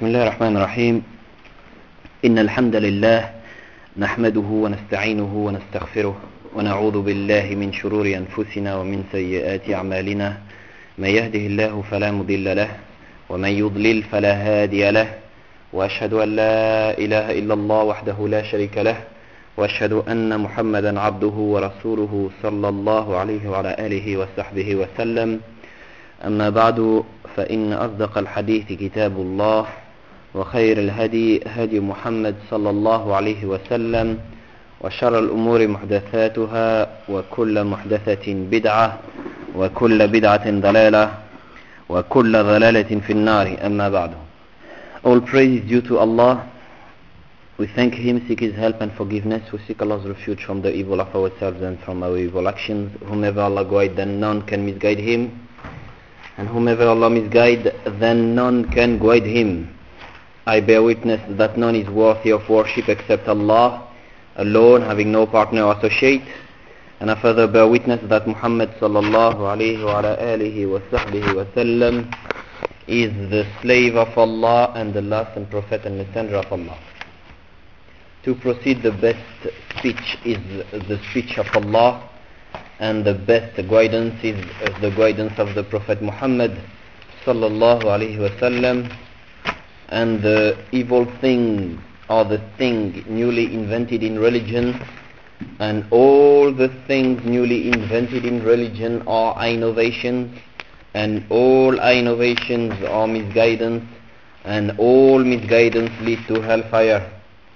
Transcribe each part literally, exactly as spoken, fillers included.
بسم الله الرحمن الرحيم. إن الحمد لله نحمده ونستعينه ونستغفره ونعوذ بالله من شرور أنفسنا ومن سيئات أعمالنا. من يهده الله فلا مضل له ومن يضلل فلا هادي له، وأشهد أن لا إله إلا الله وحده لا شريك له، وأشهد أن محمدا عبده ورسوله صلى الله عليه وعلى آله وصحبه وسلم. أما بعد، فإن أصدق الحديث كتاب الله، وخير الهدي هدي محمد صلى الله عليه وسلم، وشر الأمور محدثاتها، وكل محدثة بدعة، وكل بدعة ضلالة، وكل ضلالة في النار. أما بعد. All praise is due to Allah. We thank Him, seek His help and forgiveness. We seek Allah's refuge from the evil of ourselves and from our evil actions. Whomever Allah guide, then none can misguide him. And whomever Allah misguide, then none can guide him. I bear witness that none is worthy of worship except Allah alone, having no partner or associate. And I further bear witness that Muhammad sallallahu alayhi wa alihi wa sahbihi wa sallam is the slave of Allah and the last and prophet and messenger of Allah. To proceed, the best speech is the speech of Allah, and the best guidance is the guidance of the Prophet Muhammad sallallahu alayhi wa sallam. And the evil thing or the thing newly invented in religion, and all the things newly invented in religion are innovations, and all innovations are misguidance, and all misguidance lead to hellfire.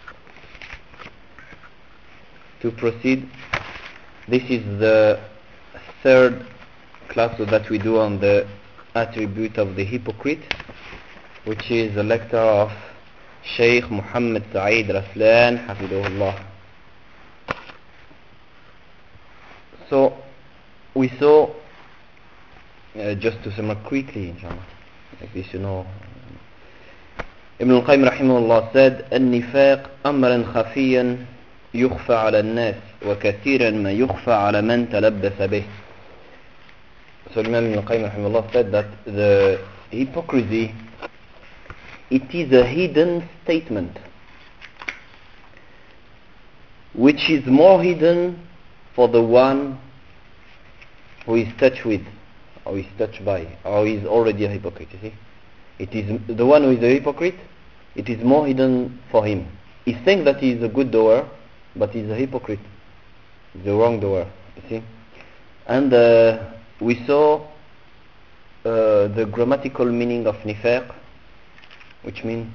To proceed, this is the third class that we do on the attribute of the hypocrite, which is the lecture of Shaykh Muhammad Sa'id Raslan Hafidahullah. So we saw, uh, just to sum up quickly, inshallah, like this, you know, Ibn al-Qayyim rahimahullah said, النفاق أمرا خفيا يخفى على الناس وكثيرا ما يخفى على من تلبس به. So Imam Ibn al-Qayyim rahimahullah said that the hypocrisy, it is a hidden statement which is more hidden for the one who is touched with, or is touched by, or is already a hypocrite. You see, it is the one who is a hypocrite, it is more hidden for him. He thinks that he is a good doer, but he is a hypocrite. He's the wrong doer. You see, and uh, we saw uh, the grammatical meaning of nifaq, which means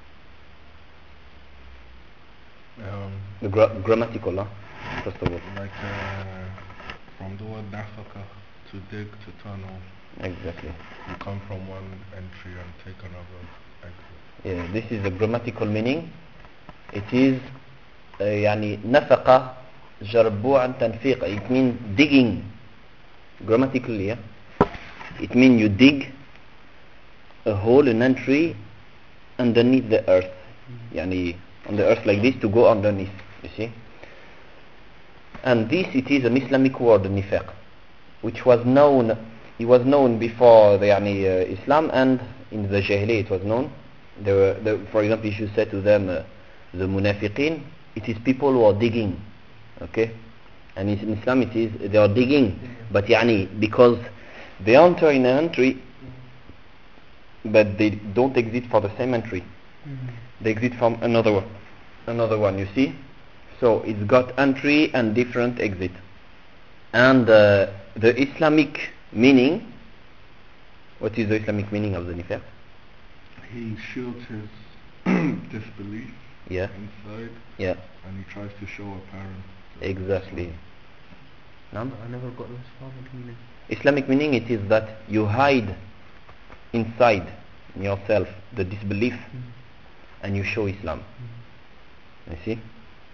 um, the gra- grammatical, huh? First of all. like uh, from the word nafaka, to dig, to tunnel. Exactly. You come from one entry and take another exit. Yeah, this is the grammatical meaning. It is uh, يعني نفقة جربوعا تنفيق. It means digging. Grammatically, yeah. It means you dig a hole, an entry underneath the earth. يعني on the earth like this, to go underneath. You see. And this, it is an Islamic word, nifaq, which was known. It was known before the يعني, uh, Islam, and in the Jahiliyyah it was known. There were, the, for example, if you say to them uh, the munafiqin, it is people who are digging, okay? And in Islam it is they are digging, but يعني because they enter in an entry, but they don't exit for the same entry. Mm-hmm. They exit from another one, another one. You see, so it's got entry and different exit. And uh, the Islamic meaning. What is the Islamic meaning of the nifaq? He shields his disbelief Yeah. inside, Yeah. and he tries to show apparent. Exactly. No? I never got the Islamic meaning. Islamic meaning, it is that you hide inside in yourself the disbelief, Mm. and you show Islam. Mm. You see?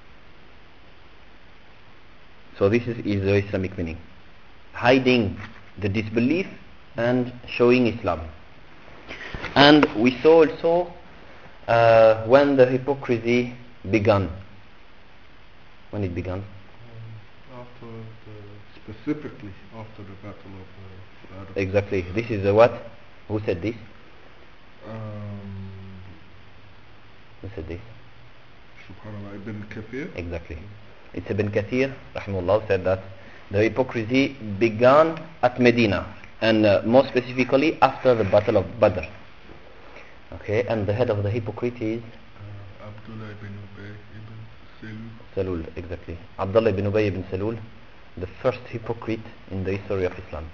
So this is, is the Islamic meaning. Hiding the disbelief and showing Islam. And we saw also uh, when the hypocrisy began. When it began. Um, after the, specifically after the battle of the Badr. Exactly. This is the what? Who said this? Um, Who said this? Subhanallah, Ibn Kathir. Exactly. It's Ibn Kathir, rahimahullah, said that the hypocrisy began at Medina, and uh, more specifically after the Battle of Badr. Okay, and the head of the hypocrite is Uh, Abdullah ibn Ubay ibn Salul. Salul, exactly. Abdullah ibn Ubay ibn Salul, the first hypocrite in the history of Islam.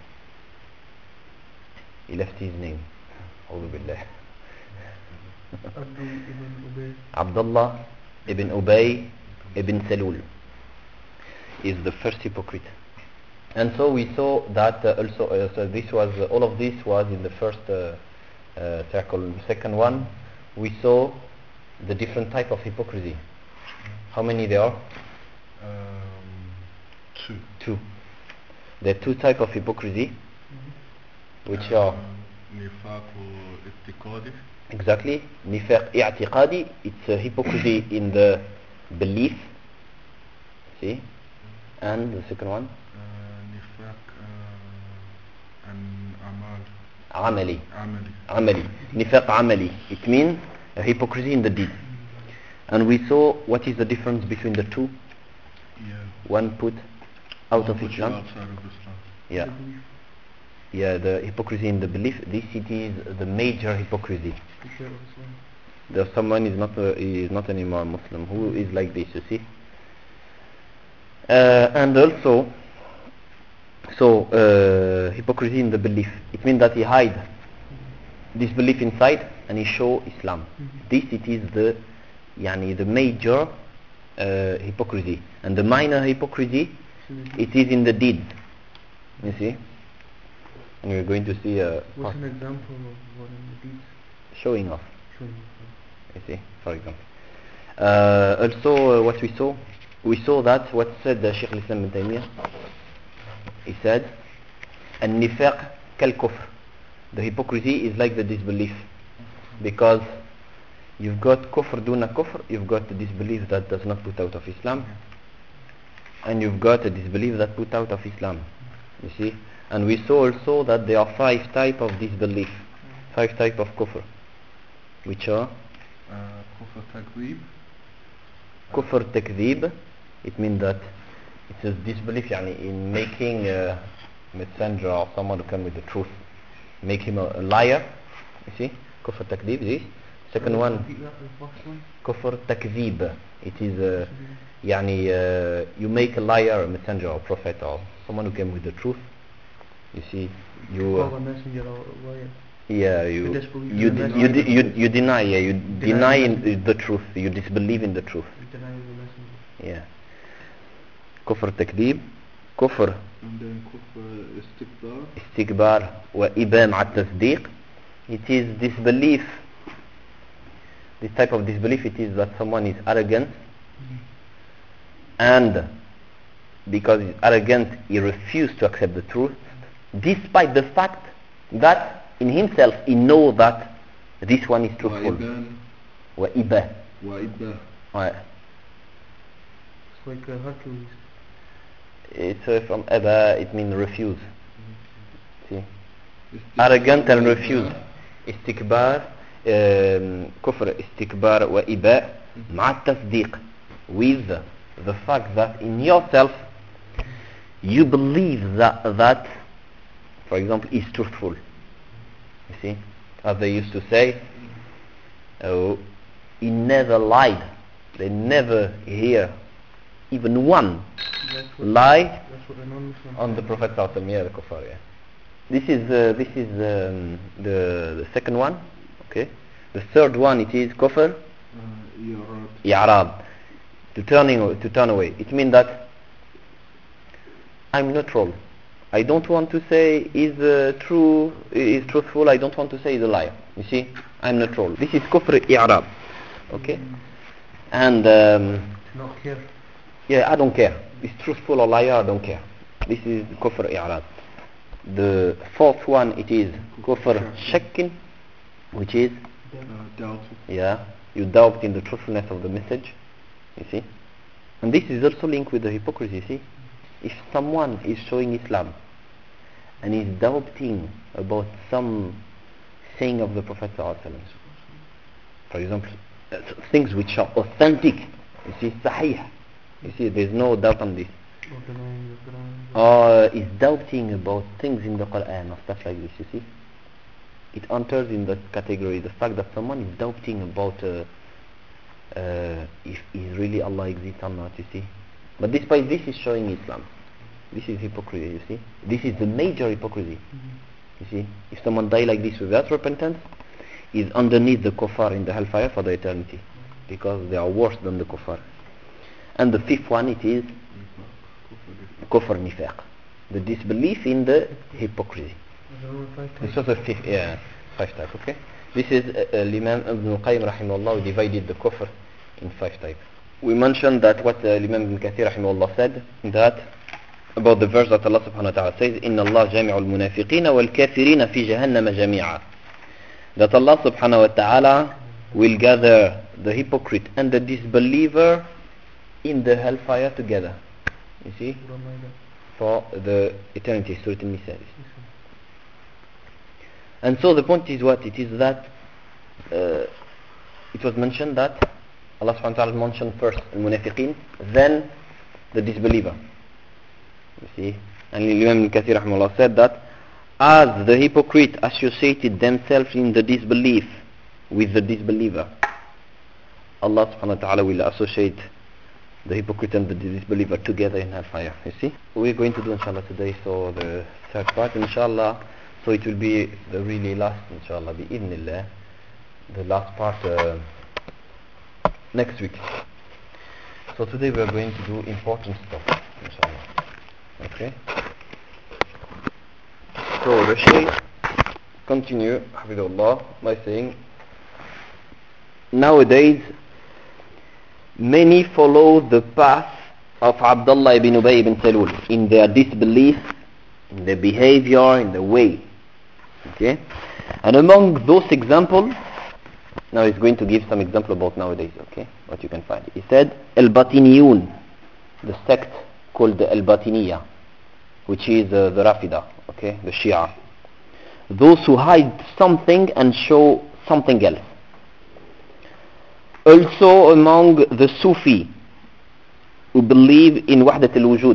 He left his name. A'udhu billah. Abdul ibn Ubay. Abdullah ibn Ubay ibn Salul is the first hypocrite. And so we saw that uh, also uh, so this was uh, all of this was in the first uh, uh, circle. The second one, we saw the different type of hypocrisy. How many there are? Um, two. Two. There are two type of hypocrisy, which are Nifaq al-Ittiqadi. exactly nifaq i'tiqadi. It's a hypocrisy in the belief. See, and the second one, Uh, Nifaq uh, and Amal. amali. Amali. Amali. Nifaq amali. It means a hypocrisy in the deed. And we saw what is the difference between the two. Yeah. One put out One of put you Islam. outside of Islam. Yeah. Yeah, the hypocrisy in the belief. This it is the major hypocrisy. There's someone is not a, is not anymore Muslim who is like this. You see. Uh, and also, so uh, hypocrisy in the belief. It means that he hide disbelief inside and he show Islam. This it is the, yani the major uh, hypocrisy. And the minor hypocrisy, it is in the deeds. You see. And we're going to see a What's an example of one in the deeds? showing off. Showing off. You see, for example. Uh, also, uh, what we saw, we saw that what said the Shaykh al-Islam ibn Taymiyyah. He said, "An-nifaq kal-kufr." The hypocrisy is like the disbelief, because you've got kufr duna kufr, you've got the disbelief that does not put out of Islam, and you've got a disbelief that put out of Islam. You see, and we saw also that there are five type of disbelief, five type of kufr, which are Uh, Kufr Takweeb. kufr takdhib. It means that it's a disbelief yani, in making a messenger or someone to come with the truth, make him a, a liar. You see, kufr takdhib. This second one, Repeat that, the first one. kufr takdhib. It is uh, yani, uh, you make a liar a messenger or prophet or someone who came with the truth. You see, you Call uh, a messenger or a liar. yeah you You disbelieve you in the di- you, messenger. di- you you deny yeah you Deny deny the in messenger. the truth, you disbelieve in the truth. You deny the messenger. Yeah. كفر تكذيب, كفر And then Kufr Istikbar. استكبار وإباء مع التصديق. It is disbelief. This type of disbelief, it is that someone is arrogant, and because he's arrogant he refuses to accept the truth, despite the fact that in himself he knows that this one is truthful. Wa'iban. وإباء. Wa'ibba. Ouais. It's like uh, Hercules. It's uh, from Aba, it means refuse. See? Istikbar Arrogant and wa'ibba. refuse. استكبار um, كفر استكبار وإباء مع التصديق, with the fact that in yourself you believe that that for example is truthful. You see, as they used to say, oh, he never lied. They never hear even one That's what lie That's what the non-Muslims on the Prophet sallallahu alaihi wasallam. Yeah, the kuffar, yeah. This is uh, this is um, the the second one. Okay, the third one, it is kufr Uh, I'rad. i'rad, to turning to turn away. It means that I'm neutral. I don't want to say is uh, true, is truthful. I don't want to say is a liar. You see, I'm neutral. This is kufr i'rad. Okay, and um, to not care. yeah, I don't care. It's truthful or liar, I don't care. This is kufr i'rad. The fourth one, it is kufr shakkin, which is Uh, doubted. yeah, you doubt in the truthfulness of the message. You see, and this is also linked with the hypocrisy. You see, if someone is showing Islam and is doubting about some saying of the Prophet sallallahu alaihi wasallam, for example, uh, things which are authentic. You see, sahih. You see, there's no doubt on this. Or denying the Quran. Or is doubting about things in the Quran or stuff like this, you see. It enters in the category, the fact that someone is doubting about uh, uh, if is really Allah exists or not, you see. But despite this is showing Islam. This is hypocrisy, you see. This is the major hypocrisy. Mm-hmm. You see, if someone die like this without repentance, is underneath the kuffar in the hellfire for the eternity, because they are worse than the kuffar. And the fifth one, it is kufr nifaq, the disbelief in the hypocrisy. This was a fifth, yeah, five types. Okay, this is uh, uh, Imam Ibn Qayyim rahimahullah divided the kufr in five types. We mentioned that what uh, Imam Ibn Kathir rahimahullah said, that about the verse that Allah subhanahu wa ta'ala says, إِنَّ اللَّهَ جَامِعُ الْمُنَافِقِينَ وَالْكَافِرِينَ فِي جَهَنَّمَ جَمِيعًا, that Allah subhanahu wa ta'ala will gather the hypocrite and the disbeliever in the hellfire together. You see, for the eternity, Surah An-Nisa. And so the point is what? It is that uh, it was mentioned that Allah subhanahu wa ta'ala mentioned first the munafiqeen, then the disbeliever. You see, and Imam Ibn Kathir rahimahullah said that as the hypocrite associated themselves in the disbelief with the disbeliever, Allah subhanahu wa ta'ala will associate the hypocrite and the disbeliever together in hellfire. You see, we're going to do inshallah today so the third part inshallah, so it will be the really last inshallah bi-idhnillah, the last part uh, next week. So today we are going to do important stuff inshallah. Okay, so the Shaykh continue hafidhullah by saying, nowadays many follow the path of Abdullah ibn Ubay ibn Salul in their disbelief, in their behavior, in the way. Okay, and among those examples, now he's going to give some example about nowadays. Okay, what you can find. He said Al-Batiniyun, the sect called the Al-Batiniya, which is uh, the Rafida, okay, the Shia. Those who hide something and show something else. Also among the Sufi, who believe in Wahdat al-Wujud.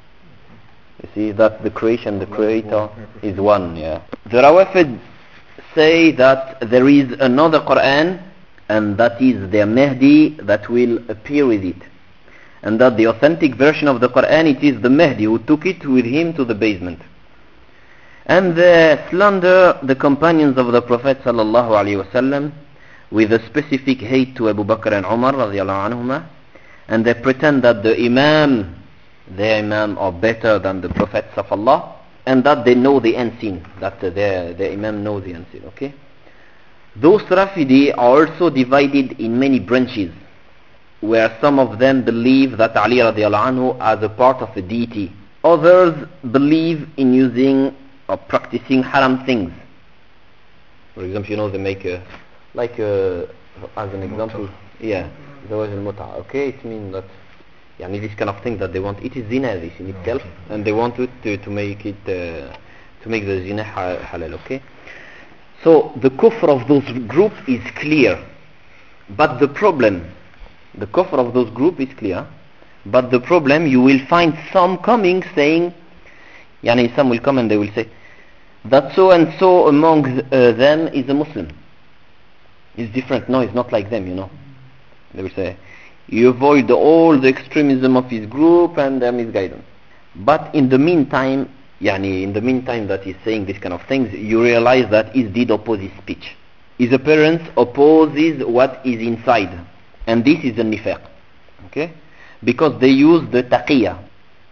You see that the creation, the creator is one, yeah. The Rawafid say that there is another Quran, and that is their Mahdi that will appear with it. And that the authentic version of the Quran, it is the Mahdi who took it with him to the basement. And they slander the companions of the Prophet sallallahu alaihi wasallam with a specific hate to Abu Bakr and Umar radiallahu anhuma, and they pretend that the Imam, their Imam, are better than the Prophets of Allah, and that they know the unseen, that uh, their, their Imam knows the unseen. Okay, those Rafidi are also divided in many branches, where some of them believe that Ali radiallahu anhu as a part of a deity. Others believe in using or practicing haram things. For example, you know, they make a, like a, as an example, yeah, zawaj al-mut'a. Okay, it means that yani this kind of thing that they want, it is zina this in itself, and they want it to, to make it uh, to make the zina halal. Okay, so the kufr of those groups is clear, but the problem, the kufr of those groups is clear, but the problem, you will find some coming saying, yani some will come and they will say that so and so among uh, them is a Muslim. It's different. No, it's not like them, you know. They will say, you avoid all the extremism of his group and their misguidance. But in the meantime, yani in the meantime that he's saying this kind of things, you realize that he did oppose his speech. His appearance opposes what is inside. And this is a nifaq. Okay? Because they use the taqiyya.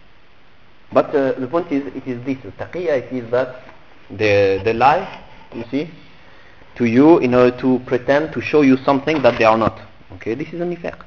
But uh, the point is, it is this. The taqiyya, it is that they, they lie, you see, to you in order to pretend to show you something that they are not. Okay, this is a nifaq.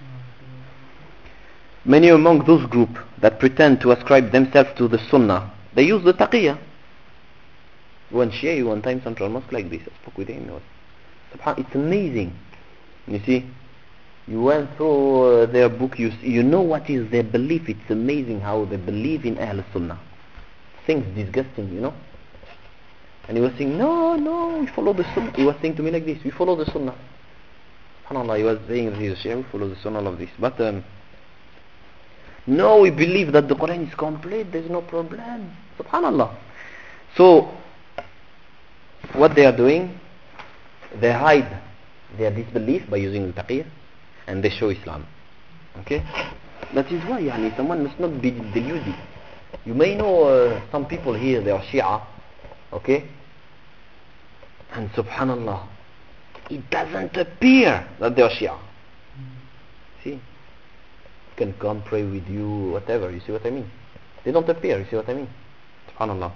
Many among those groups that pretend to ascribe themselves to the sunnah, they use the taqiyya. One Shia, one time Central Mosque like this, I spoke with him. It's amazing. You see, you went through uh, their book, you you know what is their belief. It's amazing how they believe in Ahl Sunnah. Things disgusting, you know. And he was saying, no, no, we follow the Sunnah. He was saying to me like this, we follow the Sunnah. SubhanAllah, he was saying that he's a Shia, we follow the sunnah of this. But um, no, we believe that the Quran is complete, there's no problem. SubhanAllah. So, what they are doing, they hide their disbelief by using the taqiyya, and they show Islam. Okay? That is why yani, someone must not be deluded. You may know uh, some people here, they are Shia, okay? And subhanallah, it doesn't appear that they are Shia. See? Can come pray with you, whatever, you see what I mean? They don't appear, you see what I mean? SubhanAllah.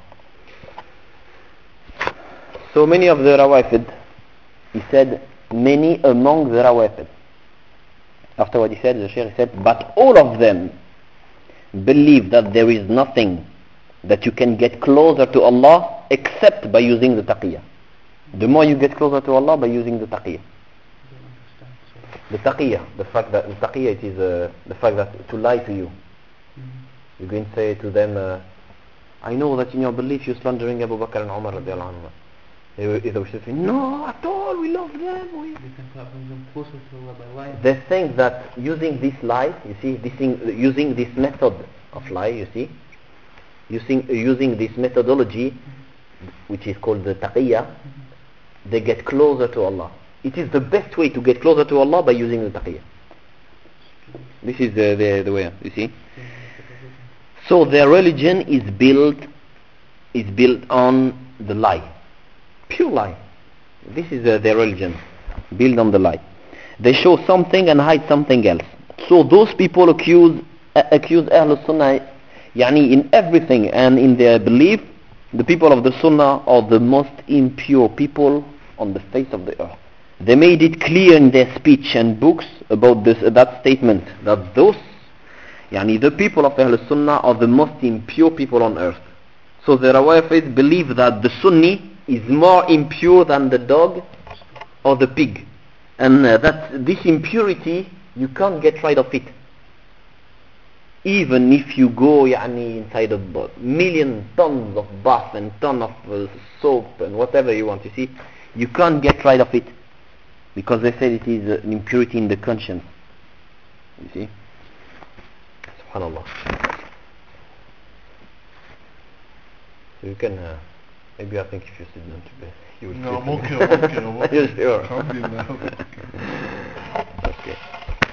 So many of the Rawafid, he said, many among the Rawafid. After what he said, the Shaykh said, but all of them believe that there is nothing that you can get closer to Allah except by using the taqiyya. The more you get closer to Allah by using the taqiyya. The taqiyya, the fact that the taqiyya, it is uh, the fact that to lie to you. Mm-hmm. You're going to say to them, uh, I know that in your belief you're slandering Abu Bakr and Umar radiallahu anhu. They will say, no, at all, we love them. We... They think that using this lie, you see, this thing, using this method of lie, you see, using using this methodology, mm-hmm. which is called the taqiyya, mm-hmm. they get closer to Allah. It is the best way to get closer to Allah by using the taqiyya. This is the, the, the way, you see. So their religion is built is built on the lie. Pure lie. This is uh, their religion, built on the lie. They show something and hide something else. So those people accuse uh, accuse Ahlul Sunnah, yani in everything and in their belief, the people of the Sunnah are the most impure people on the face of the earth. They made it clear in their speech and books about this uh, that statement that those, yani the people of Ahlul Sunnah are the most impure people on earth. So the Rawafid believe that the Sunni is more impure than the dog or the pig, and uh, that this impurity you can't get rid of it. Even if you go yani, inside a million tons of bath and ton of uh, soap and whatever you want, you see, you can't get rid of it because they said it is uh, an impurity in the conscience. You see, subhanallah. So you can. Uh, Maybe I think if you sit down to bed, you will No, sleep. I'm okay, I'm okay, I'm okay. You're sure? Alhamdulillah. Okay.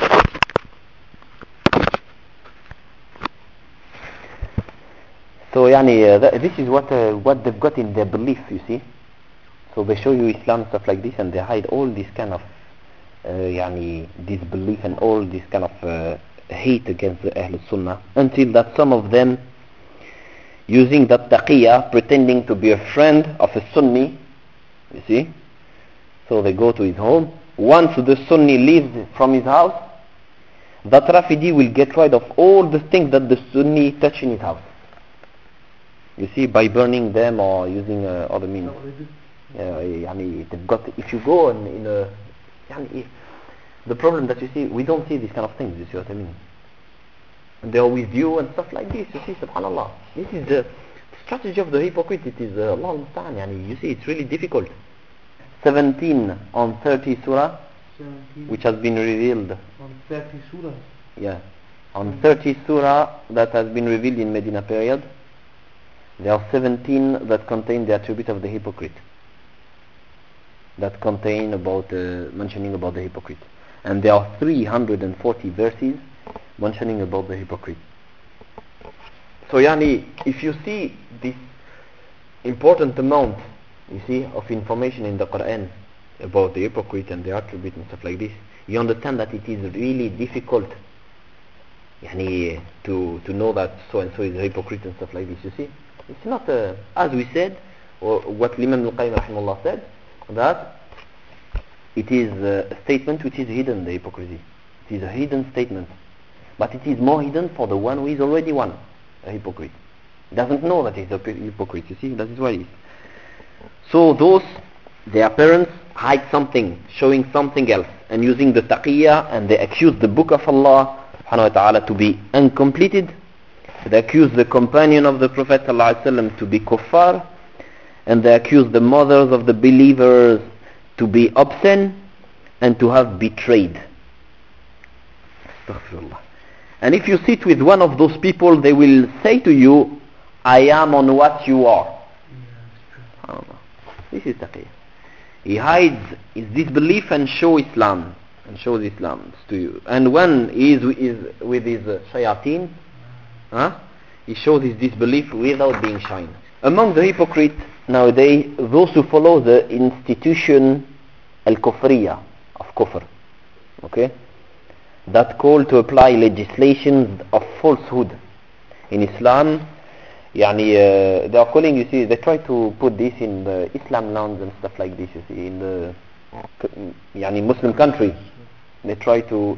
So, yani, uh, th- this is what uh, what they've got in their belief, you see. So they show you Islam, stuff like this, and they hide all this kind of, uh, yani, disbelief and all this kind of uh, hate against the Ahl Sunnah, until that some of them, using that taqiyya, pretending to be a friend of a Sunni, you see. So they go to his home. Once the Sunni leaves from his house, that Rafidi will get rid of all the things that the Sunni touch in his house. You see, by burning them or using uh, other means. Yeah, yani, they've got, if you go in, in a, yani, the problem that you see, we don't see these kind of things, you see what I mean? And they are with you and stuff like this, you see, subhanallah. This is the strategy of the hypocrite. It is uh, Allah al-Musta'an, yani, you see, it's really difficult. seventeen on thirty surah, seventeen which has been revealed. On thirty surah? Yeah. On thirty surah that has been revealed in Medina period, there are seventeen that contain the attribute of the hypocrite. That contain about, uh, mentioning about the hypocrite. And there are three hundred forty verses mentioning about the hypocrite. So yani, if you see this important amount, you see, of information in the Quran about the hypocrite and the attribute and stuff like this, you understand that it is really difficult yani, to to know that so and so is a hypocrite and stuff like this, you see. It's not, uh, as we said, or what Imam al-Qayyim rahimahullah said, that it is a statement which is hidden, the hypocrisy. It is a hidden statement. But it is more hidden for the one who is already one, a hypocrite. He doesn't know that he's a hypocrite, you see, that is why he is. So those, their parents hide something, showing something else, and using the taqiyya, and they accuse the book of Allah subhanahu wa ta'ala to be uncompleted. They accuse the companion of the Prophet sallallahu alaihi wasallam to be kuffar, and they accuse the mothers of the believers to be obscene, and to have betrayed. Astaghfirullah. And if you sit with one of those people, they will say to you, I am on what you are. SubhanAllah. This is taqiyya. He hides his disbelief and show Islam, and shows Islam to you. And when he is, is with his uh, shayateen, huh, he shows his disbelief without being shy. Among the hypocrites nowadays, those who follow the institution al-kufriya of kufr, okay, that call to apply legislations of falsehood in Islam. Yani, uh, they are calling, you see, they try to put this in the Islam lands and stuff like this, you see, in the yani Muslim country. They try to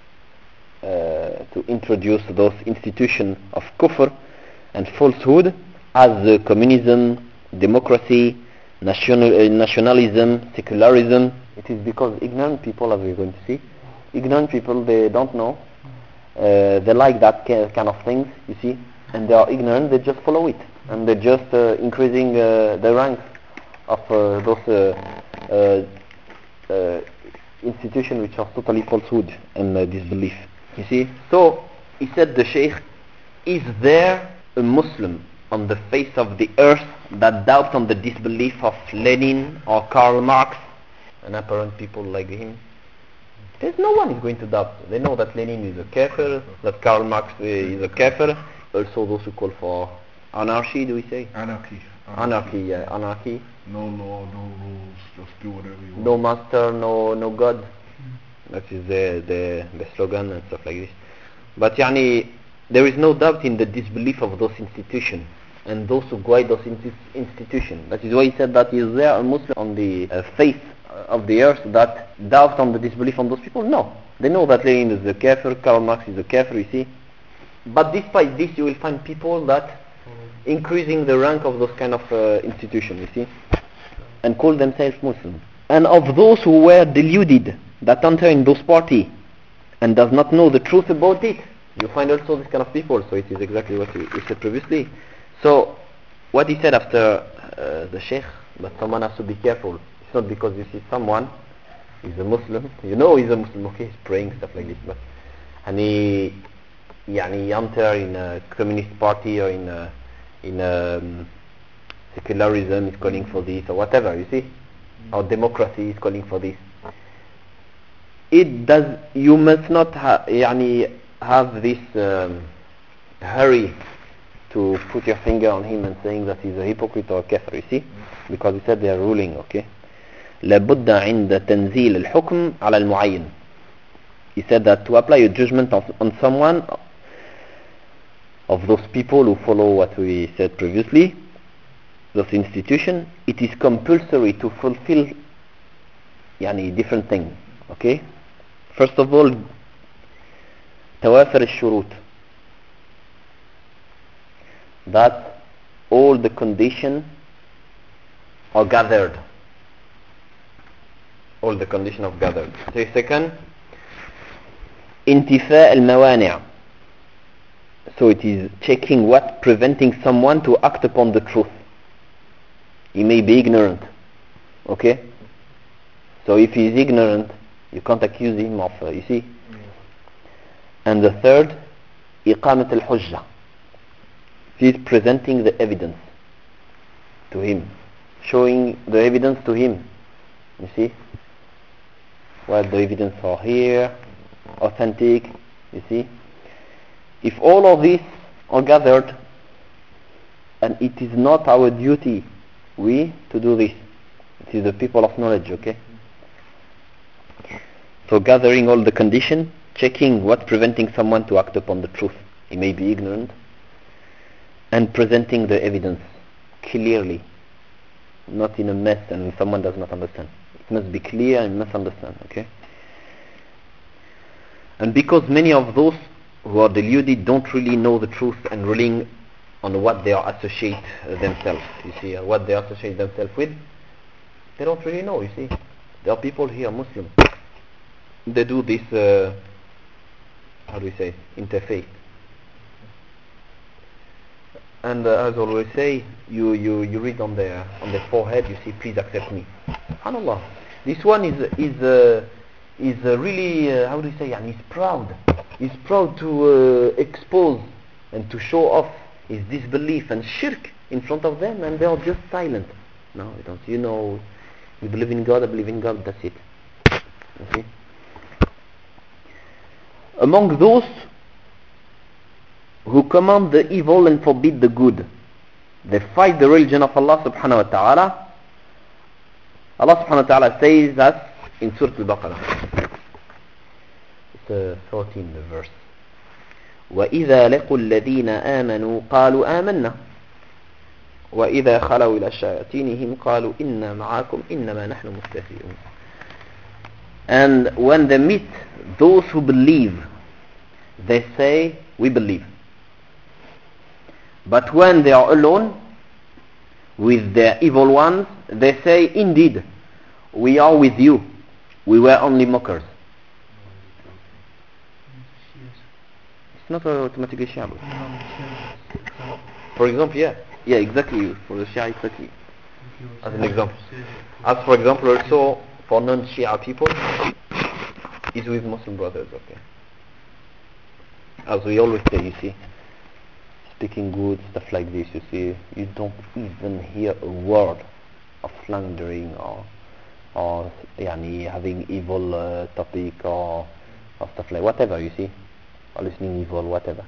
uh, to introduce those institutions of kufr and falsehood as uh, communism, democracy, national, uh, nationalism, secularism. It is because ignorant people, as we're going to see, ignorant people, they don't know, uh, they like that kind of things, you see, and they are ignorant, they just follow it, and they're just uh, increasing uh, the ranks of uh, those uh, uh, uh, institutions which are totally falsehood and uh, disbelief, you see. So he said, the Shaykh, is there a Muslim on the face of the earth that doubts on the disbelief of Lenin or Karl Marx and apparent people like him? There's no one is going to doubt. They know that Lenin is a kafir, that Karl Marx is a kafir. Also those who call for anarchy, do we say? Anarchy. Anarchy, yeah, anarchy. No law, no rules, just do whatever you want. No master, no no God. That is the, the, the slogan and stuff like this. But yani, there is no doubt in the disbelief of those institutions and those who guide those in- institutions. That is why he said that is there a Muslim on the uh, face of the earth that doubt on the disbelief on those people? No. They know that Lenin is a kafir, Karl Marx is a kafir, you see. But despite this, you will find people that increasing the rank of those kind of uh, institutions, you see, and call themselves Muslims. And of those who were deluded that enter in those party and does not know the truth about it, you find also this kind of people. So it is exactly what we, we said previously. So what he said after uh, the Sheikh, that someone has to be careful. It's not because you see someone is a Muslim, you know he's a Muslim, okay, he's praying, stuff like this, but and he يعني enter in a communist party or in a, in a, um, secularism is calling for this or whatever, you see, or democracy is calling for this. It does. You must not ha- يعني have this um, hurry to put your finger on him and saying that he's a hypocrite or a kafir, you see, because he said they are ruling, okay. لابد عند تنزيل الحكم على المعين. He said that to apply a judgment on, on someone of those people who follow what we said previously, those institutions, it is compulsory to fulfill يعني different things, okay. First of all, توافر الشروط, that all the conditions are gathered, all the conditions are gathered. So second, انتفاء الموانع, so it is checking what preventing someone to act upon the truth. He may be ignorant, okay, so if he is ignorant, you can't accuse him of uh, you see. And the third, إقامة الحجة, he is presenting the evidence to him, showing the evidence to him, you see, what the evidence are here, authentic, you see. If all of these are gathered, and it is not our duty, we, to do this, it is the people of knowledge, okay. So gathering all the conditions, checking what preventing someone to act upon the truth, he may be ignorant, and presenting the evidence clearly, not in a mess and someone does not understand. It must be clear and must understand, okay. And because many of those who are deluded don't really know the truth and ruling on what they are associate uh, themselves, you see, uh, what they associate themselves with, they don't really know, you see. There are people here, Muslim, they do this, uh, how do we say, interfaith. And uh, as I always say, you, you, you read on their on their forehead, you see, please accept me. SubhanAllah. This one is is uh, is uh, really, uh, how do you say, and he's proud. He's proud to uh, expose and to show off his disbelief and shirk in front of them, and they are just silent. No, you don't. You know, you believe in God, I believe in God, that's it. You see? Among those who command the evil and forbid the good, they fight the religion of Allah subhanahu wa ta'ala. Allah subhanahu wa ta'ala says that in Surah Al-Baqarah. It's the fourteenth verse. وَإِذَا لَقُوا الَّذِينَ آمَنُوا قَالُوا آمَنَّا وَإِذَا خَلَوْا إِلَى شَيَاطِينِهِمْ قَالُوا إِنَّا مَعَكُمْ إِنَّمَا نَحْنُ مُسْتَهْزِئُونَ. And when they meet those who believe, they say, we believe. But when they are alone with their evil ones, they say, indeed, we are with you. We were only mockers. It's not automatically Shia. For example, yeah. Yeah, exactly. For the Shia, exactly. As an example. As for example, also, for non-Shia people, is with Muslim brothers, okay? As we always say, you see, speaking good, stuff like this, you see, you don't even hear a word of slandering or or yani, having evil uh, topic or, or stuff like whatever, you see, or listening evil, whatever.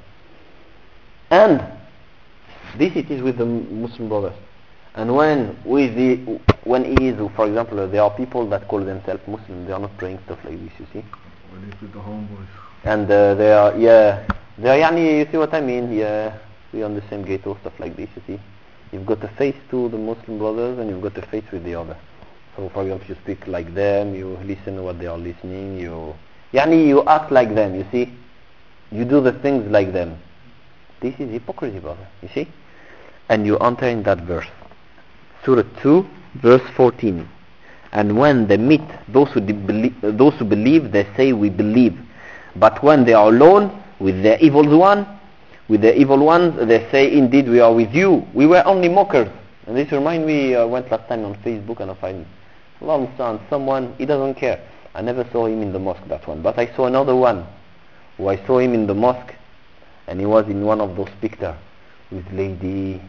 And this it is with the Muslim brothers. And when with the when it is, for example, there are people that call themselves Muslim, they are not praying, stuff like this, you see. When it's with the homeboys. And uh, they are, yeah, they are, yani, you see what I mean? Yeah, we are on the same ghetto, stuff like this, you see. You've got a face to the Muslim brothers and you've got a face with the other. So for example, you speak like them, you listen to what they are listening, you, yani, you act like them, you see. You do the things like them. This is hypocrisy, brother, you see. And you enter in that verse. Surah two, verse fourteen. And when they meet those who, believe, those who believe, they say, we believe. But when they are alone with their evil one, with their evil ones, they say, indeed, we are with you. We were only mockers. And this reminds me, I went last time on Facebook and I find long son, someone, he doesn't care. I never saw him in the mosque, that one. But I saw another one, who I saw him in the mosque, and he was in one of those pictures with lady,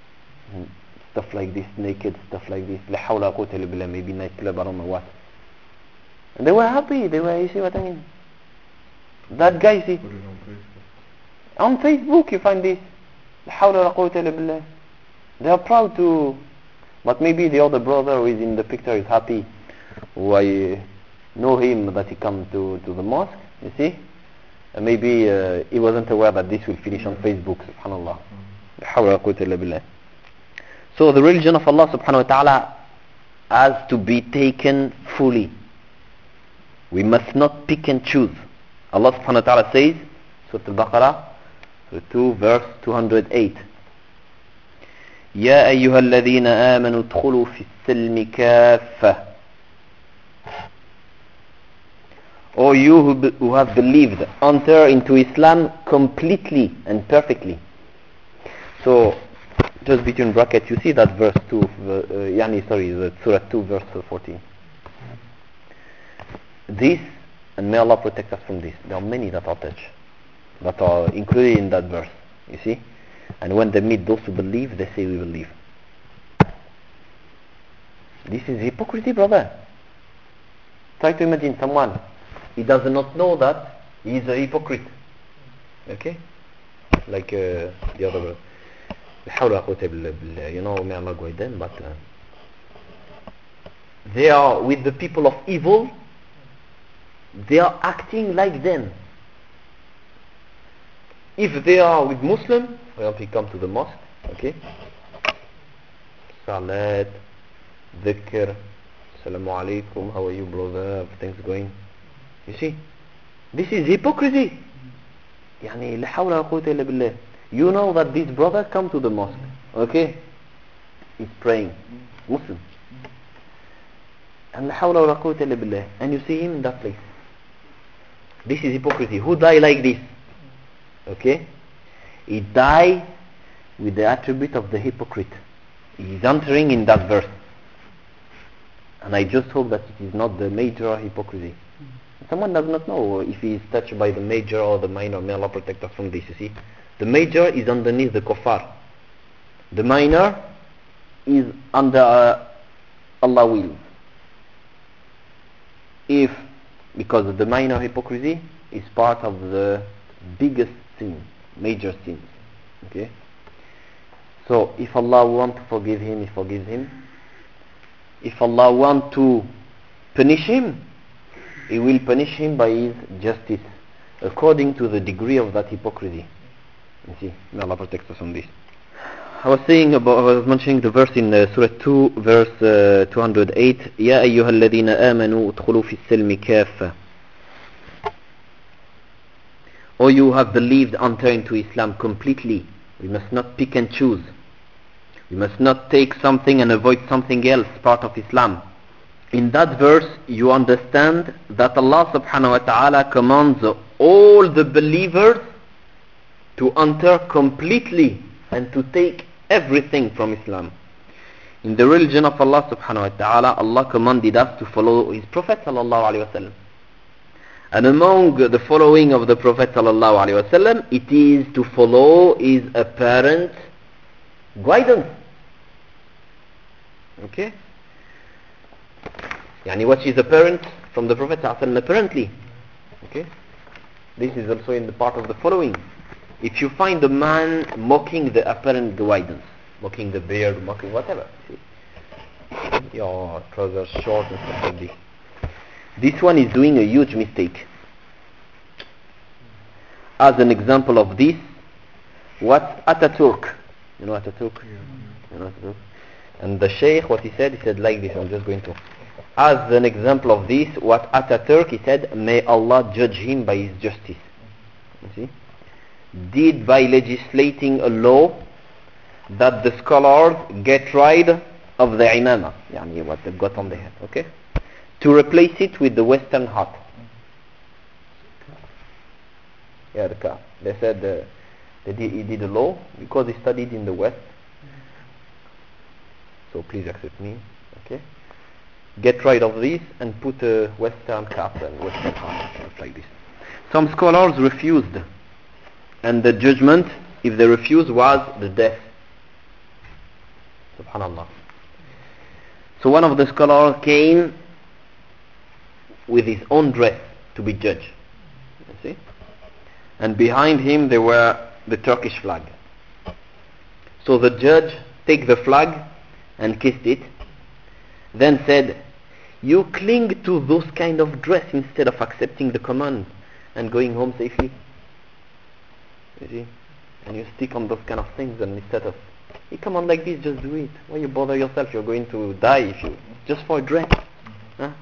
stuff like this, naked, stuff like this. La hawla wa quwwata illa billah, maybe nightclub, I don't know what. And they were happy, they were, you see what I mean? That guy, see? Put it on Facebook. On Facebook you find this. La hawla wa quwwata illa billah. They are proud to, but maybe the other brother who is in the picture is happy, who I know him that he come to, to the mosque, you see? And maybe uh, he wasn't aware that this will finish on Facebook, subhanallah. La hawla wa quwwata illa billah. So the religion of Allah subhanahu wa ta'ala has to be taken fully. We must not pick and choose. Allah subhanahu wa ta'ala says, Surah Al-Baqarah, Surah two, verse two hundred eight. يا أيها الذين آمنوا ادخلوا في السلم كافة. O you who, be, who have believed, enter into Islam completely and perfectly. So, just between brackets, you see that verse two, uh, yani, sorry, the Surah two, verse fourteen. This, and may Allah protect us from this. There are many that are touched, that are included in that verse, you see. And when they meet those who believe, they say we believe. This is hypocrisy, brother. Try to imagine someone, he does not know that he is a hypocrite. Okay? Like uh, the other brother. You know, may Allah guide them, but uh, they are with the people of evil, they are acting like them. If they are with Muslim, for example, he come to the mosque, okay? Salat, dhikr, Assalamu alaikum, how are you, brother? Everything's going. You see? This is hypocrisy. Yani, la hawla wa quwwata illa billah. You know that this brother come to the mosque, okay? He's praying, Muslim. And la hawla wa quwwata illa billah. And you see him in that place. This is hypocrisy. Who die like this? Okay? He die with the attribute of the hypocrite. He is entering in that verse. And I just hope that it is not the major hypocrisy. someone does not know if he is touched by the major or the minor. May Allah protect us from this, you see. The major is underneath the kuffar. The minor is under uh, Allah will. If, because the minor hypocrisy is part of the biggest sin, major sins. Okay? So if Allah wants to forgive him, He forgives him. If Allah wants to punish him, He will punish him by His justice, according to the degree of that hypocrisy. You see, may Allah protect us from this. I was saying about, I was mentioning the verse in uh, Surah two, verse uh, two hundred eight. يا أيها الذين آمنوا ادخلوا في السلم كافة. Or you have believed, enter into Islam completely. We must not pick and choose. We must not take something and avoid something else, part of Islam. In that verse, you understand that Allah subhanahu wa ta'ala commands all the believers to enter completely and to take everything from Islam. In the religion of Allah subhanahu wa ta'ala, Allah commanded us to follow His Prophet sallallahu alayhi wa sallam. And among the following of the Prophet sallallahu alayhi wa sallam, it is to follow his apparent guidance. Okay? Yani what is apparent from the Prophet sallallahu alayhi wa sallam apparently. Okay? This is also in the part of the following. If you find a man mocking the apparent guidance, mocking the beard, mocking whatever, see, your trousers short and stuff like this, this one is doing a huge mistake. As an example of this, what Ataturk, you know Ataturk? Yeah, yeah. You know Ataturk? And the Shaykh, what he said, he said like this, I'm just going to. As an example of this, what Ataturk, he said, may Allah judge him by His justice. You see? Did by legislating a law that the scholars get rid of the imama, yani what they've got on their head, okay? To replace it with the Western hat. Yeah, the car. They said uh, they did, he did a law because he studied in the West. So please accept me, okay? Get rid of this and put a Western cap and Western hat, stuff like this. Some scholars refused, and the judgment, if they refused, was the death. Subhanallah. So one of the scholars came with his own dress to be judged. You see? And behind him there were the Turkish flag. So the judge took the flag and kissed it, then said, you cling to those kind of dress instead of accepting the command and going home safely. You see? And you stick on those kind of things, and instead of, hey, come on like this, just do it. Why you bother yourself? You're going to die if you, just for a dress. Huh?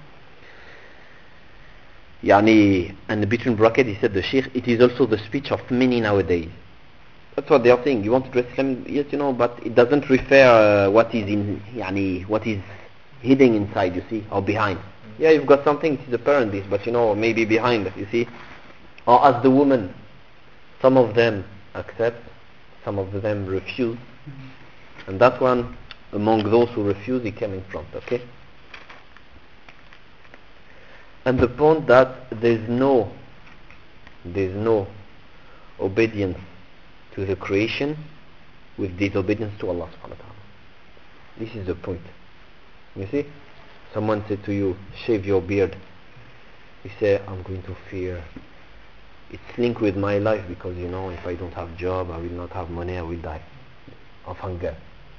Yani, and between brackets he said, the Sheikh, it is also the speech of many nowadays. That's what they are saying. You want to dress Islam, yes, you know, but it doesn't refer uh, what is in, yani, what is hidden inside, you see, or behind. Yeah, you've got something, it is apparent this, but you know, maybe behind, you see. Or as the woman, some of them accept, some of them refuse. And that one, among those who refuse, he came in front, okay? And the point that there's no, there's no obedience to the creation with disobedience to Allah subhanahu wa ta'ala. This is the point. You see? Someone said to you, shave your beard. You say, I'm going to fear. It's linked with my life because, you know, if I don't have job, I will not have money, I will die of hunger.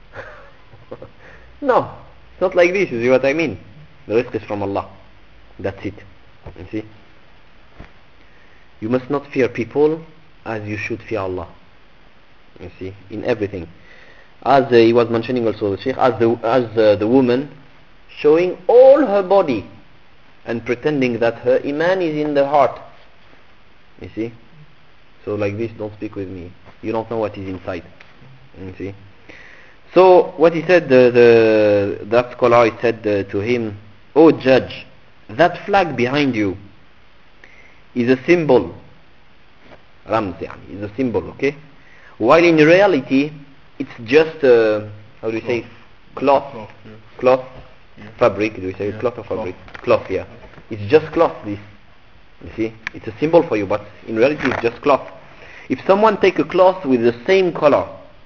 No, it's not like this, you see what I mean? The risk is from Allah. That's it. You see? You must not fear people as you should fear Allah. You see? In everything. As uh, he was mentioning also, the Sheikh, as the, as uh, the woman showing all her body and pretending that her iman is in the heart. You see? So like this, don't speak with me. You don't know what is inside. You see? So what he said, the, the that scholar he said uh, to him, "Oh judge, that flag behind you is a symbol. Rams, yani, is a symbol, okay? While in reality, it's just uh, how do you say, cloth, Cloth, yeah. cloth, Yeah. fabric. Do we say Yeah, cloth or cloth. fabric? Cloth, yeah. It's just cloth. This, You see, it's a symbol for you, but in reality it's just cloth. If someone take a cloth with the same color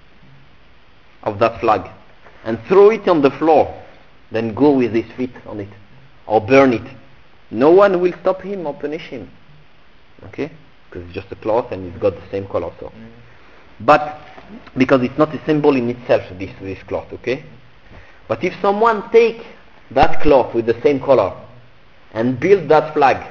of that flag and throw it on the floor, then go with his feet on it or burn it, no one will stop him or punish him. Okay? Because it's just a cloth and it's got the same color. So, but because it's not a symbol in itself, this this cloth. Okay? But if someone take that cloth with the same color and build that flag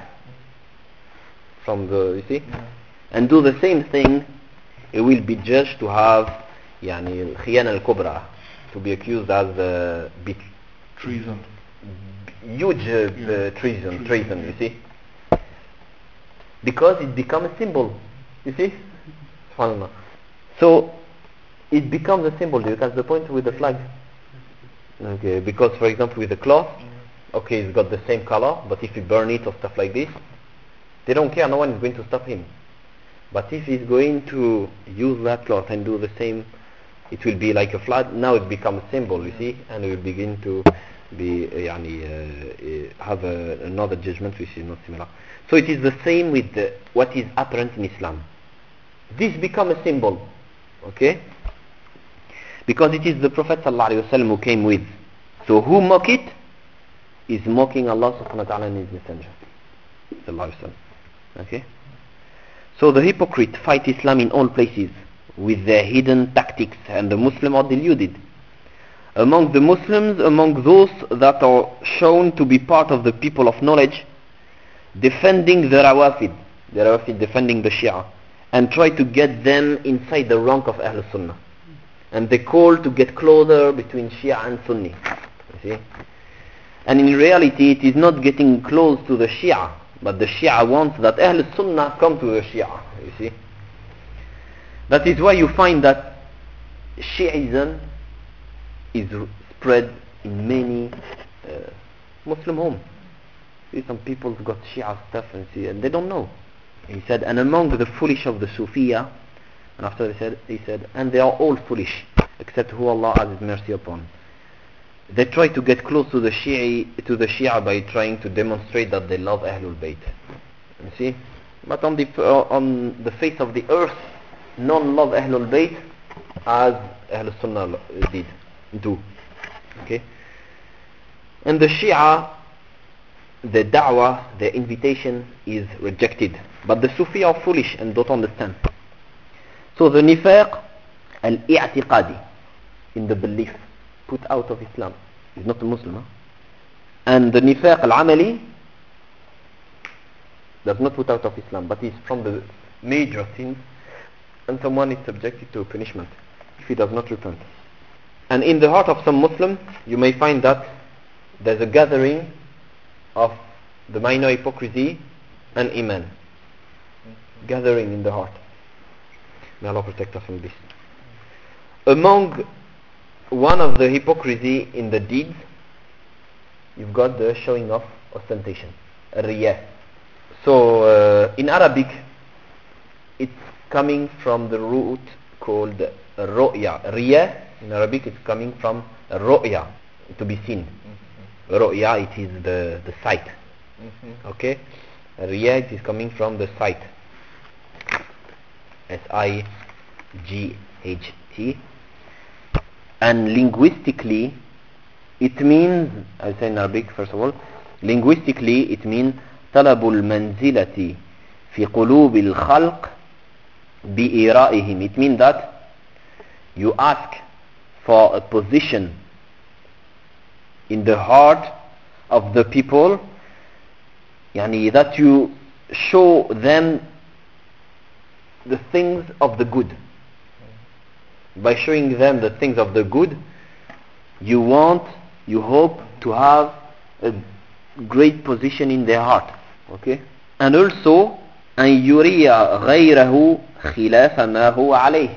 from the, you see, and do the same thing, it will be judged to have يعني الخيانة الكبرى, to be accused as uh, big, treason. huge uh, Yeah. uh, treason, Treason, treason, yeah. you see, because it becomes a symbol, you see. SubhanAllah. So it becomes a symbol. Do you catch the point with the flag? Okay, because for example with the cloth, okay, it's got the same color, but if you burn it or stuff like this, they don't care. No one is going to stop him. But if he's going to use that cloth and do the same, it will be like a flag. Now it becomes a symbol, you see, and it will begin to be uh, يعني, uh, uh, have a, another judgment which is not similar. So it is the same with the, what is apparent in Islam. This becomes a symbol, okay? Because it is the Prophet ﷺ who came with. So who mock it is mocking Allah subhanahu wa ta'ala and His Messenger sallallahu alaihi wasallam. Okay? So the hypocrite fight Islam in all places with their hidden tactics, and the Muslim are deluded. Among the Muslims, among those that are shown to be part of the people of knowledge, defending the Rawafid, the Rawafid defending the Shia, and try to get them inside the rank of Ahl Sunnah. And they call to get closer between Shia and Sunni. You see? And in reality it is not getting close to the Shia, but the Shia wants that Ahl Sunnah come to the Shia. You see? That is why you find that Shiism is spread in many uh, Muslim homes. See, some people got Shia stuff and see, and they don't know. He said, and among the foolish of the Sufiya, and after he said, he said, and they are all foolish, except who Allah has His mercy upon. They try to get close to the Shia, to the Shia by trying to demonstrate that they love Ahlul Bayt. You see? But on the uh, on the face of the earth, none love Ahlul Bayt as Ahlul Sunnah did do. Okay? And the Shia, the da'wah, their invitation is rejected. But the Sufi are foolish and don't understand. So the nifaq al-i'tiqadi, in the belief, put out of Islam, is not a Muslim. Huh? And the nifaq al-amali does not put out of Islam, but is from the major sins, and someone is subjected to punishment if he does not repent. And in the heart of some Muslims, you may find that there's a gathering of the minor hypocrisy and iman, gathering in the heart. May Allah protect us from this. Among one of the hypocrisy in the deeds, you've got the showing of ostentation, riyah. So uh, in Arabic, it's coming from the root called ru'ya. Riyah in Arabic it's coming from ru'ya, to be seen. Mm-hmm. Ru'ya, it is the, the sight. Mm-hmm. Okay? Riyah, it is coming from the sight. S I G H T. And linguistically, it means, I'll say in Arabic first of all, linguistically it means طلب المنزلة في قلوب الخلق بإيرائهم. It means that you ask for a position in the heart of the people, يعني that you show them the things of the good. By showing them the things of the good, you want, you hope to have a great position in their heart. Okay? And also أن يري غيره خلاف ما هو عليه,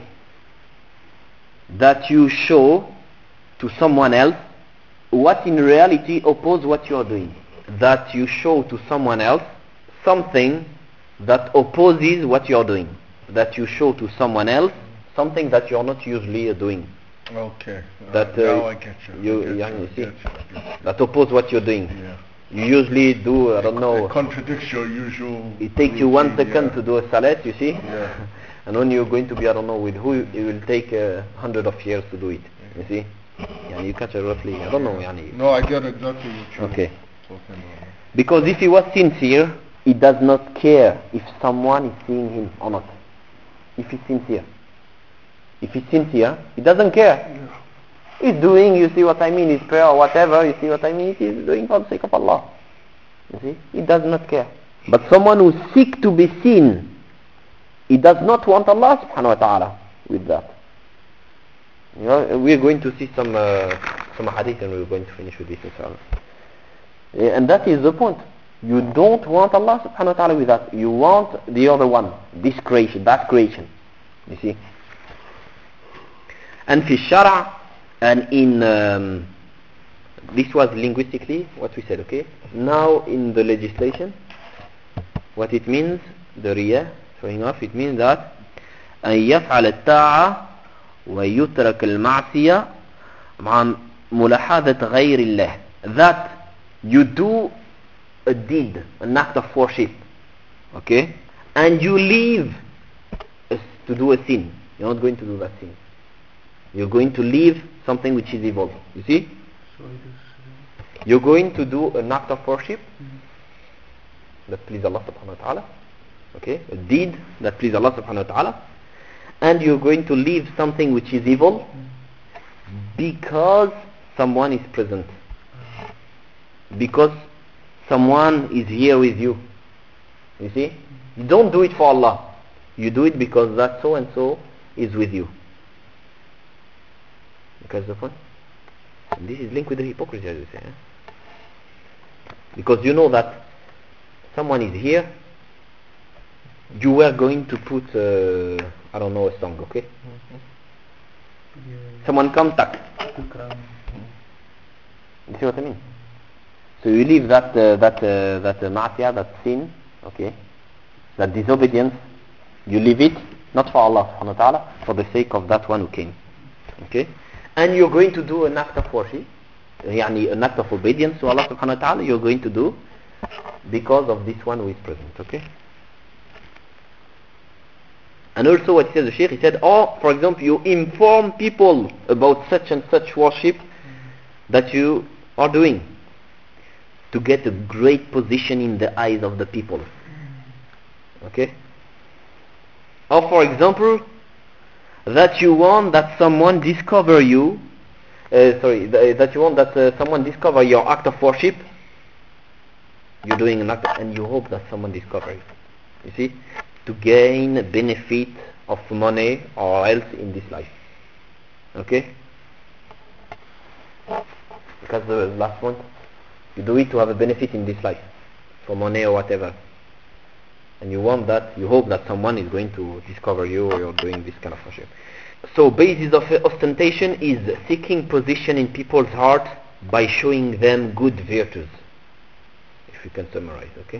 that you show to someone else what in reality oppose what you are doing. That you show to someone else something that opposes what you are doing. That you show to someone else something that you are not usually doing. Okay. That uh, uh, now I get you. You, I get yeah, you, you I see, get you, I get you. that oppose what you're doing. Yeah. You usually do, I don't know, It contradicts your usual. it takes you one routine, second yeah. to do a salat, you see? Yeah. And when you're going to be, I don't know, with who, it will take a hundred of years to do it. You see? Yeah, you catch it roughly, I don't know, yani. No, I get exactly what you're Okay. talking about. Because if he was sincere, he does not care if someone is seeing him or not. If he's sincere. If he's sincere, he doesn't care. He's doing, you see what I mean, his prayer or whatever, you see what I mean, he's doing for the sake of Allah. You see? He does not care. But someone who seeks to be seen, he does not want Allah subhanahu wa ta'ala with that. You know, we're going to see some uh, some hadith and we're going to finish with this inshallah. And that is the point. You don't want Allah subhanahu wa ta'ala with that. You want the other one, this creation, that creation. You see? And fi shara, and in um, this was linguistically what we said, okay? Now in the legislation, what it means, the riyah, showing off, it means that أن يفعل الطاعة ويترك المعصية مع ملاحظة غير الله. That you do a deed, an act of worship, okay? And you leave to do a sin. You're not going to do that sin. You're going to leave something which is evil. You see? So it is. You're going to do an act of worship that please Allah subhanahu wa ta'ala. Okay? A deed that please Allah subhanahu wa ta'ala. And you're going to leave something which is evil because someone is present. Because someone is here with you. You see? You don't do it for Allah. You do it because that so and so is with you. Because the point? And this is linked with the hypocrisy, as we say. Eh? Because you know that someone is here. You were going to put, uh, I don't know, a song, okay? Yeah. Someone comes, tack. To crown. You see what I mean? So you leave that uh, that uh, that uh, ma'asiyah, that sin, okay, that disobedience, you leave it not for Allah subhanahu wa ta'ala, for the sake of that one who came, okay? And you're going to do an act of worship, yani an act of obedience to Allah subhanahu wa ta'ala. You're going to do because of this one who is present, okay? And also what says the Shaykh, he said, or for example, you inform people about such and such worship that you are doing, to get a great position in the eyes of the people. Okay? Or for example, that you want that someone discover you, uh, sorry, th- that you want that uh, someone discover your act of worship. You're doing an act and you hope that someone discover it. You see? To gain benefit of money or else in this life. Okay? Because the last point, you do it to have a benefit in this life, for money or whatever. And you want that, you hope that someone is going to discover you or you're doing this kind of worship. So basis of ostentation is seeking position in people's heart by showing them good virtues. If you can summarize, okay?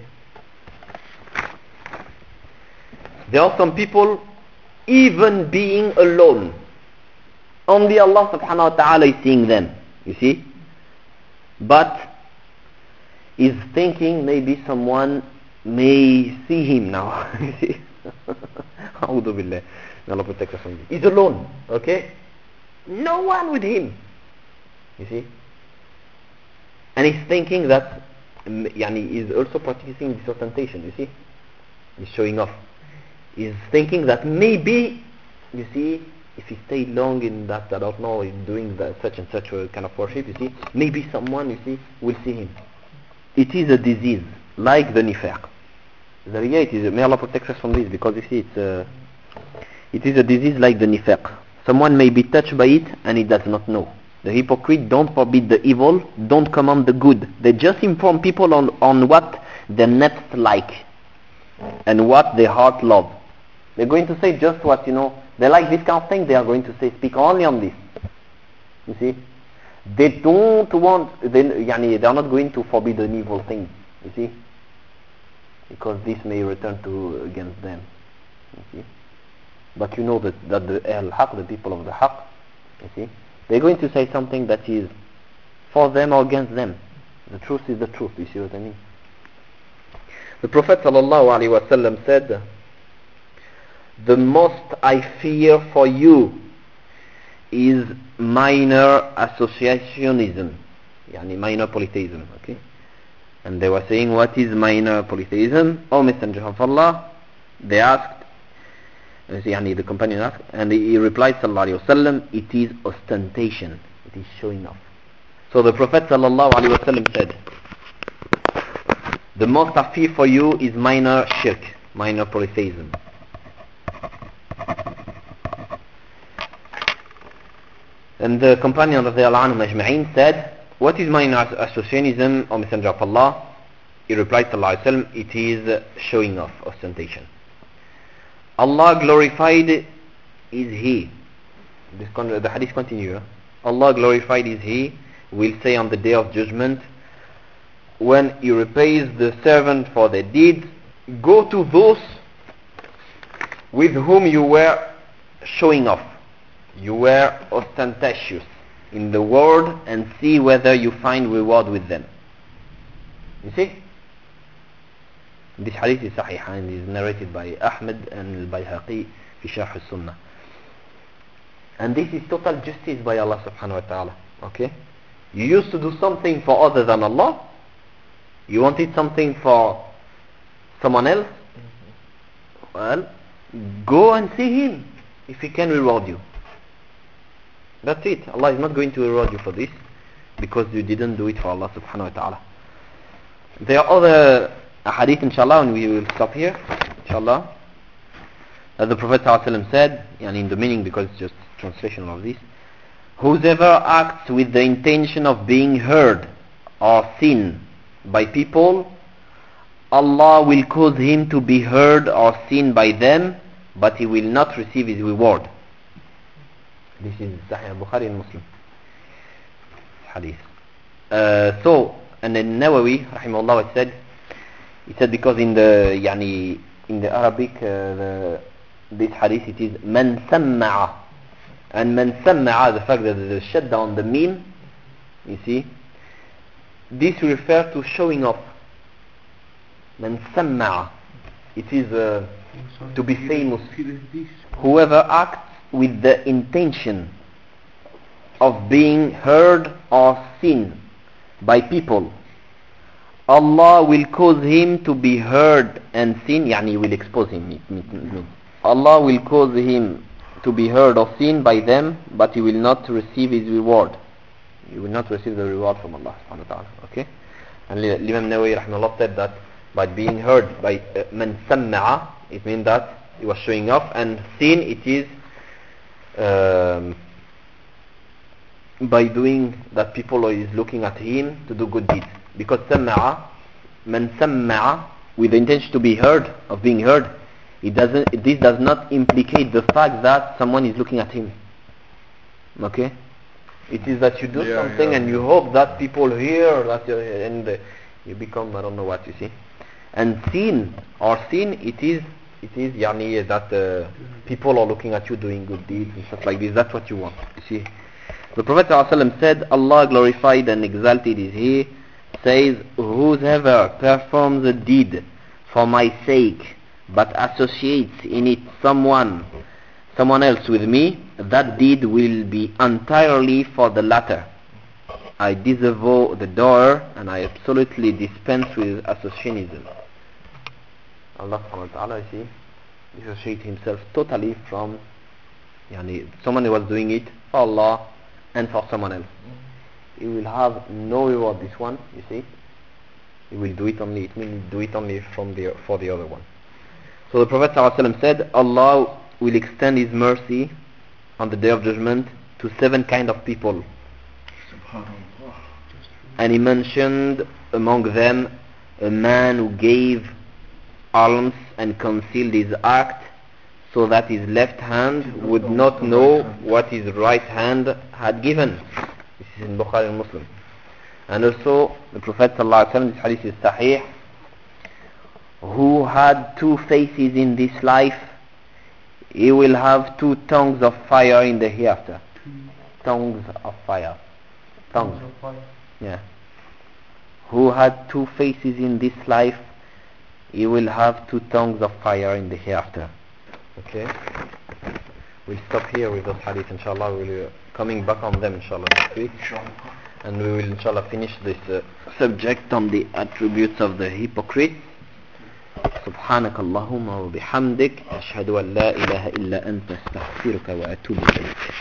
There are some people, even being alone, only Allah subhanahu wa ta'ala is seeing them, you see? But is thinking maybe someone may see him now. You see? A'udhu billah. May Allah protect us from this. He's alone, okay? No one with him. You see? And he's thinking that, um, yani, he's also practicing this ostentation, you see? He's showing off. He's thinking that maybe, you see, if he stayed long in that, I don't know, in doing that, such and such a kind of worship, you see, maybe someone, you see, will see him. It is a disease, like the nifaq. The riyah, it is, may Allah protect us from this, because you see, it's a, it is a disease like the nifaq. Someone may be touched by it, and he does not know. The hypocrite don't forbid the evil, don't command the good. They just inform people on, on what the nafs like, and what their heart love. They're going to say just what, you know, they like this kind of thing, they are going to say, speak only on this. You see? They don't want, they, yani, they are not going to forbid an evil thing, you see? Because this may return to against them, you see? But you know that, that the al-haq, the people of the haq, you see? They're going to say something that is for them or against them. The truth is the truth. You see what I mean? The Prophet ﷺ said, the most I fear for you is minor associationism, yani minor polytheism. Okay? And they were saying, what is minor polytheism? O Messenger of Allah, they asked, yani the companion asked, and he replied, sallallahu alaihi wasallam, it is ostentation, it is showing off. So the Prophet sallallahu alaihi wasallam said, the most I fear for you is minor shirk, minor polytheism. And the companion of the Allah Majma'in said, what is minor associationism, O Messenger of Allah? He replied, sallallahu alaihi wasallam, it is showing off, ostentation. Allah glorified is He. This con- the hadith continue. Allah glorified is He, will say on the day of judgment, when He repays the servant for their deeds, go to those with whom you were showing off, you were ostentatious in the world, and see whether you find reward with them. You see? This hadith is sahih and is narrated by Ahmad and al-Bayhaqi fi Sharh al-Sunnah. And this is total justice by Allah subhanahu wa ta'ala. Okay? You used to do something for other than Allah. You wanted something for someone else. Well, go and see Him if He can reward you. That's it. Allah is not going to reward you for this because you didn't do it for Allah subhanahu wa ta'ala. There are other hadith, inshallah, and we will stop here, inshallah. As the Prophet ﷺ said, and in the meaning, because it's just translation of this, whoever acts with the intention of being heard or seen by people, Allah will cause him to be heard or seen by them, but he will not receive his reward. This is Sahih Bukhari and Muslim hadith. Uh, so, and then Nawawi, rahimahullah, said, he said because in the yani in the Arabic uh, the, this hadith it is man samma'a, and man samma'a, the fact that there's a shadda on the meme, you see, this refers to showing off. Man samma'a, it is uh, to be famous. Whoever acts with the intention of being heard or seen by people, Allah will cause him to be heard and seen, yani will expose him. It means Allah will cause him to be heard or seen by them, but he will not receive his reward. He will not receive the reward from Allah subhanahu wa ta'ala. Okay? And Imam Nawawi rahimahullah said that by being heard by uh, man samma'a, it means that he was showing off, and seen it is um, by doing that people is looking at him to do good deeds. Because samma'a, man samma'a, with the intention to be heard, of being heard, it doesn't. This does not implicate the fact that someone is looking at him. Okay, it is that you do yeah, something yeah, and yeah. you hope that people hear that, you and uh, you become I don't know what, you see. And seen or seen, it is it is yani that uh, people are looking at you doing good deeds and stuff like this. That's what you want. You see, the Prophet ﷺ said, Allah glorified and exalted is He, says, whoever performs a deed for my sake but associates in it someone someone else with me, that deed will be entirely for the latter. I disavow the door and I absolutely dispense with associationism. Allah subhanahu wa ta'ala, you see, dissociate himself totally from yani, someone who was doing it for Allah and for someone else. He will have no reward, this one, you see. He will do it only, it means do it only from the, for the other one. So the Prophet ﷺ said, Allah will extend His mercy on the Day of Judgment to seven kind of people. Subhanallah. And He mentioned among them a man who gave alms and concealed his act, so that his left hand would not know what his right hand had given. This is in Bukhari and Muslim. And also the Prophet ﷺ, this hadith is sahih, who had two faces in this life, he will have two tongues of fire in the hereafter. Tongues of fire. Tongues. of fire. Yeah. who had two faces in this life, he will have two tongues of fire in the hereafter. Okay? We'll stop here with those hadith, inshallah. We'll be coming back on them, inshallah, next week. And we will, inshallah, finish this uh, subject on the attributes of the hypocrite. سبحانك اللهم وبحمدك أشهد أن لا إله إلا أنت أستغفرك وأتوب إليك.